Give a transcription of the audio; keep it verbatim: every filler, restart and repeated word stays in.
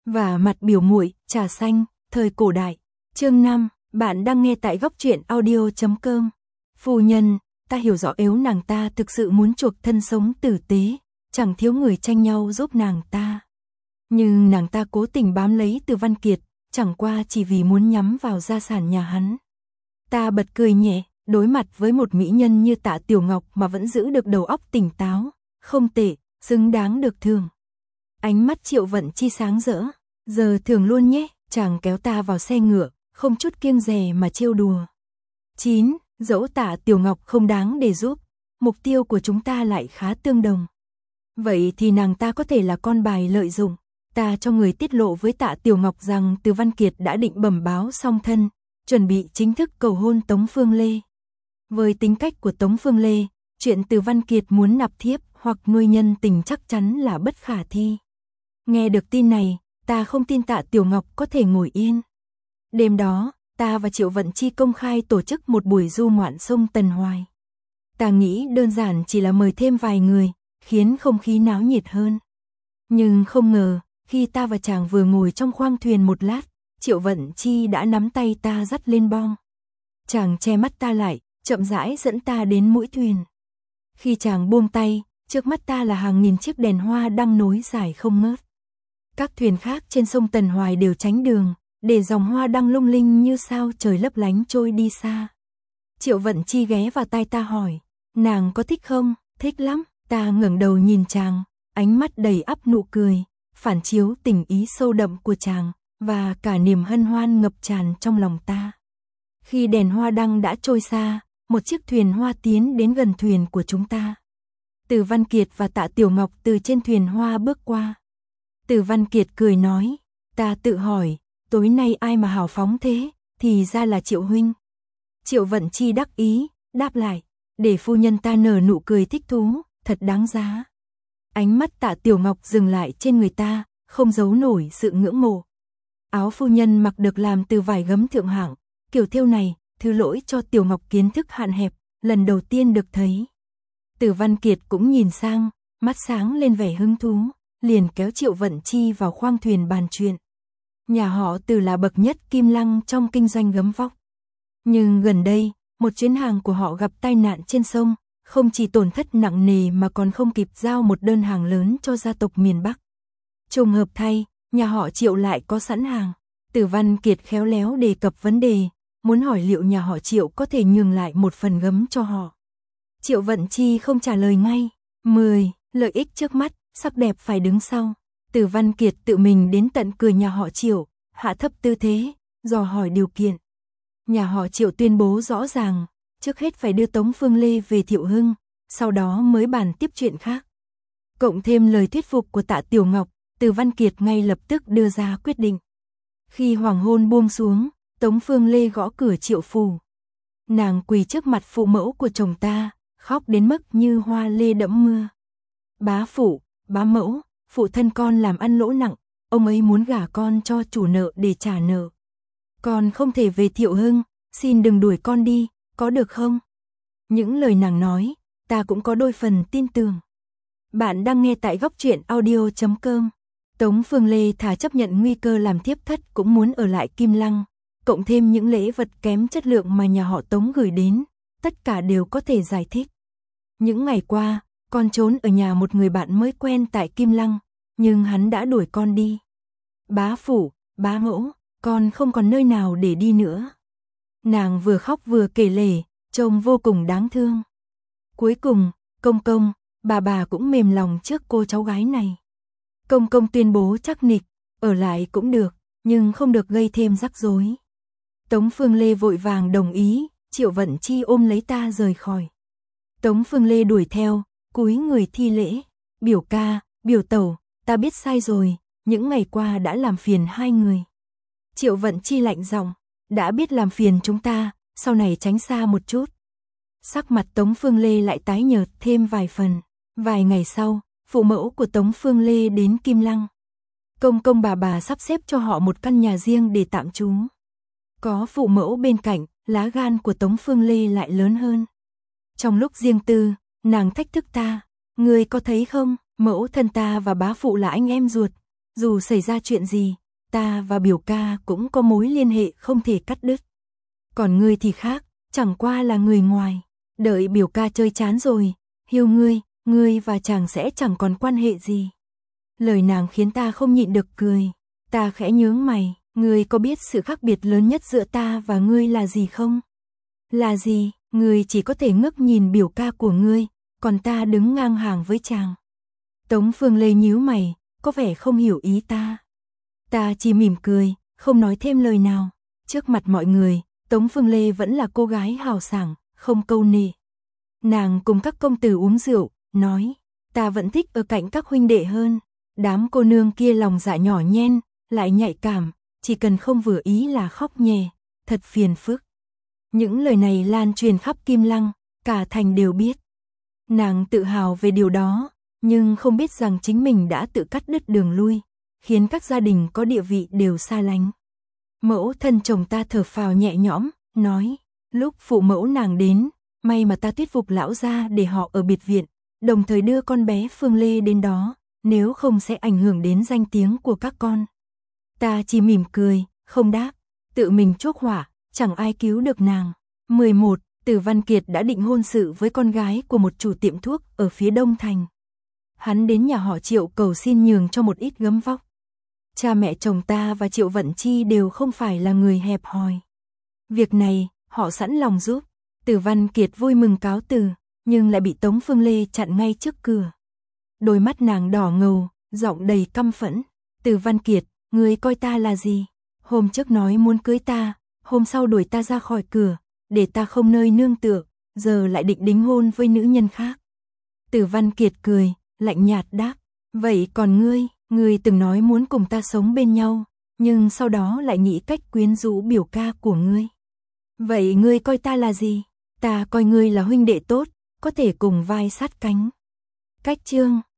Và mặt biểu muội, trà xanh, thời cổ đại. Chương năm, bạn đang nghe tại góc truyện audio chấm com. Phu nhân, ta hiểu rõ nếu nàng ta thực sự muốn chuộc thân sống tử tế, chẳng thiếu người tranh nhau giúp nàng ta. Nhưng nàng ta cố tình bám lấy Từ Văn Kiệt, chẳng qua chỉ vì muốn nhắm vào gia sản nhà hắn. Ta bật cười nhẹ, đối mặt với một mỹ nhân như Tạ Tiểu Ngọc mà vẫn giữ được đầu óc tỉnh táo, không tệ, xứng đáng được thưởng. Ánh mắt Triệu Vận Chi sáng rỡ, giờ thưởng luôn nhé, chàng kéo ta vào xe ngựa, không chút kiêng dè mà trêu đùa. chín. Dẫu Tạ Tiểu Ngọc không đáng để giúp, mục tiêu của chúng ta lại khá tương đồng. Vậy thì nàng ta có thể là con bài lợi dụng. Ta cho người tiết lộ với Tạ Tiểu Ngọc rằng Từ Văn Kiệt đã định bẩm báo song thân, chuẩn bị chính thức cầu hôn Tống Phương Lê. Với tính cách của Tống Phương Lê, chuyện Từ Văn Kiệt muốn nạp thiếp hoặc nuôi nhân tình chắc chắn là bất khả thi. Nghe được tin này, ta không tin Tạ Tiểu Ngọc có thể ngồi yên. Đêm đó, ta và Triệu Vận Chi công khai tổ chức một buổi du ngoạn sông Tần Hoài. Ta nghĩ đơn giản chỉ là mời thêm vài người, khiến không khí náo nhiệt hơn. Nhưng không ngờ, khi ta và chàng vừa ngồi trong khoang thuyền một lát, Triệu Vận Chi đã nắm tay ta dắt lên bong. Chàng che mắt ta lại, chậm rãi dẫn ta đến mũi thuyền. Khi chàng buông tay, trước mắt ta là hàng nghìn chiếc đèn hoa đang nối dài không ngớt. Các thuyền khác trên sông Tần Hoài đều tránh đường, để dòng hoa đăng lung linh như sao trời lấp lánh trôi đi xa. Triệu Vận Chi ghé vào tai ta hỏi, nàng có thích không? Thích lắm. Ta ngẩng đầu nhìn chàng, ánh mắt đầy ắp nụ cười, phản chiếu tình ý sâu đậm của chàng, và cả niềm hân hoan ngập tràn trong lòng ta. Khi đèn hoa đăng đã trôi xa, một chiếc thuyền hoa tiến đến gần thuyền của chúng ta. Từ Văn Kiệt và Tạ Tiểu Ngọc từ trên thuyền hoa bước qua. Từ Văn Kiệt cười nói, ta tự hỏi, tối nay ai mà hào phóng thế, thì ra là Triệu huynh. Triệu Vận Chi đắc ý, đáp lại, để phu nhân ta nở nụ cười thích thú, thật đáng giá. Ánh mắt Tạ Tiểu Ngọc dừng lại trên người ta, không giấu nổi sự ngưỡng mộ. Áo phu nhân mặc được làm từ vải gấm thượng hạng, kiểu thêu này, thứ lỗi cho Tiểu Ngọc kiến thức hạn hẹp, lần đầu tiên được thấy. Từ Văn Kiệt cũng nhìn sang, mắt sáng lên vẻ hứng thú, liền kéo Triệu Vận Chi vào khoang thuyền bàn chuyện. Nhà họ Từ là bậc nhất Kim Lăng trong kinh doanh gấm vóc. Nhưng gần đây, một chuyến hàng của họ gặp tai nạn trên sông, không chỉ tổn thất nặng nề mà còn không kịp giao một đơn hàng lớn cho gia tộc miền Bắc. Trùng hợp thay, nhà họ Triệu lại có sẵn hàng. Từ Văn Kiệt khéo léo đề cập vấn đề, muốn hỏi liệu nhà họ Triệu có thể nhường lại một phần gấm cho họ. Triệu Vận Chi không trả lời ngay. mười. Lợi ích trước mắt, sắc đẹp phải đứng sau. Từ Văn Kiệt tự mình đến tận cửa nhà họ Triệu, hạ thấp tư thế, dò hỏi điều kiện. Nhà họ Triệu tuyên bố rõ ràng, trước hết phải đưa Tống Phương Lê về Thiệu Hưng, sau đó mới bàn tiếp chuyện khác. Cộng thêm lời thuyết phục của Tạ Tiểu Ngọc, Từ Văn Kiệt ngay lập tức đưa ra quyết định. Khi hoàng hôn buông xuống, Tống Phương Lê gõ cửa Triệu phủ. Nàng quỳ trước mặt phụ mẫu của chồng ta, khóc đến mức như hoa lê đẫm mưa. Bá phụ, bá mẫu, phụ thân con làm ăn lỗ nặng, ông ấy muốn gả con cho chủ nợ để trả nợ. Con không thể về Thiệu Hưng, xin đừng đuổi con đi, có được không? Những lời nàng nói, ta cũng có đôi phần tin tưởng. Bạn đang nghe tại góc truyện audio chấm com. Tống Phương Lê thà chấp nhận nguy cơ làm thiếp thất cũng muốn ở lại Kim Lăng, cộng thêm những lễ vật kém chất lượng mà nhà họ Tống gửi đến, tất cả đều có thể giải thích. Những ngày qua, con trốn ở nhà một người bạn mới quen tại Kim Lăng, nhưng hắn đã đuổi con đi. Bá phụ, bá mẫu, con không còn nơi nào để đi nữa. Nàng vừa khóc vừa kể lể, trông vô cùng đáng thương. Cuối cùng, công công, bà bà cũng mềm lòng trước cô cháu gái này. Công công tuyên bố chắc nịch, ở lại cũng được, nhưng không được gây thêm rắc rối. Tống Phương Lê vội vàng đồng ý, Triệu Vận Chi ôm lấy ta rời khỏi. Tống Phương Lê đuổi theo, cúi người thi lễ, biểu ca, biểu tẩu, ta biết sai rồi, những ngày qua đã làm phiền hai người. Triệu Vận Chi lạnh giọng, đã biết làm phiền chúng ta, sau này tránh xa một chút. Sắc mặt Tống Phương Lê lại tái nhợt thêm vài phần. Vài ngày sau, phụ mẫu của Tống Phương Lê đến Kim Lăng. Công công bà bà sắp xếp cho họ một căn nhà riêng để tạm trú. Có phụ mẫu bên cạnh, lá gan của Tống Phương Lê lại lớn hơn. Trong lúc riêng tư, nàng thách thức ta, ngươi có thấy không, mẫu thân ta và bá phụ là anh em ruột, dù xảy ra chuyện gì, ta và biểu ca cũng có mối liên hệ không thể cắt đứt. Còn ngươi thì khác, chẳng qua là người ngoài, đợi biểu ca chơi chán rồi, hiêu ngươi, ngươi và chàng sẽ chẳng còn quan hệ gì. Lời nàng khiến ta không nhịn được cười, ta khẽ nhướng mày, ngươi có biết sự khác biệt lớn nhất giữa ta và ngươi là gì không? Là gì? Ngươi chỉ có thể ngước nhìn biểu ca của ngươi, còn ta đứng ngang hàng với chàng. Tống Phương Lê nhíu mày, có vẻ không hiểu ý ta. Ta chỉ mỉm cười, không nói thêm lời nào. Trước mặt mọi người, Tống Phương Lê vẫn là cô gái hào sảng, không câu nệ. Nàng cùng các công tử uống rượu, nói, ta vẫn thích ở cạnh các huynh đệ hơn. Đám cô nương kia lòng dạ nhỏ nhen, lại nhạy cảm, chỉ cần không vừa ý là khóc nhè, thật phiền phức. Những lời này lan truyền khắp Kim Lăng, cả thành đều biết. Nàng tự hào về điều đó, nhưng không biết rằng chính mình đã tự cắt đứt đường lui, khiến các gia đình có địa vị đều xa lánh. Mẫu thân chồng ta thở phào nhẹ nhõm, nói, lúc phụ mẫu nàng đến, may mà ta thuyết phục lão gia để họ ở biệt viện, đồng thời đưa con bé Phương Lê đến đó, nếu không sẽ ảnh hưởng đến danh tiếng của các con. Ta chỉ mỉm cười, không đáp, tự mình chuốc hỏa, chẳng ai cứu được nàng. mười một. Từ Văn Kiệt đã định hôn sự với con gái của một chủ tiệm thuốc ở phía Đông Thành. Hắn đến nhà họ Triệu cầu xin nhường cho một ít gấm vóc. Cha mẹ chồng ta và Triệu Vận Chi đều không phải là người hẹp hòi. Việc này, họ sẵn lòng giúp. Từ Văn Kiệt vui mừng cáo từ, nhưng lại bị Tống Phương Lê chặn ngay trước cửa. Đôi mắt nàng đỏ ngầu, giọng đầy căm phẫn. Từ Văn Kiệt, ngươi coi ta là gì? Hôm trước nói muốn cưới ta, hôm sau đuổi ta ra khỏi cửa, để ta không nơi nương tựa, giờ lại định đính hôn với nữ nhân khác. Từ Văn Kiệt cười, lạnh nhạt đáp, vậy còn ngươi, ngươi từng nói muốn cùng ta sống bên nhau, nhưng sau đó lại nghĩ cách quyến rũ biểu ca của ngươi. Vậy ngươi coi ta là gì? Ta coi ngươi là huynh đệ tốt, có thể cùng vai sát cánh. Cách chương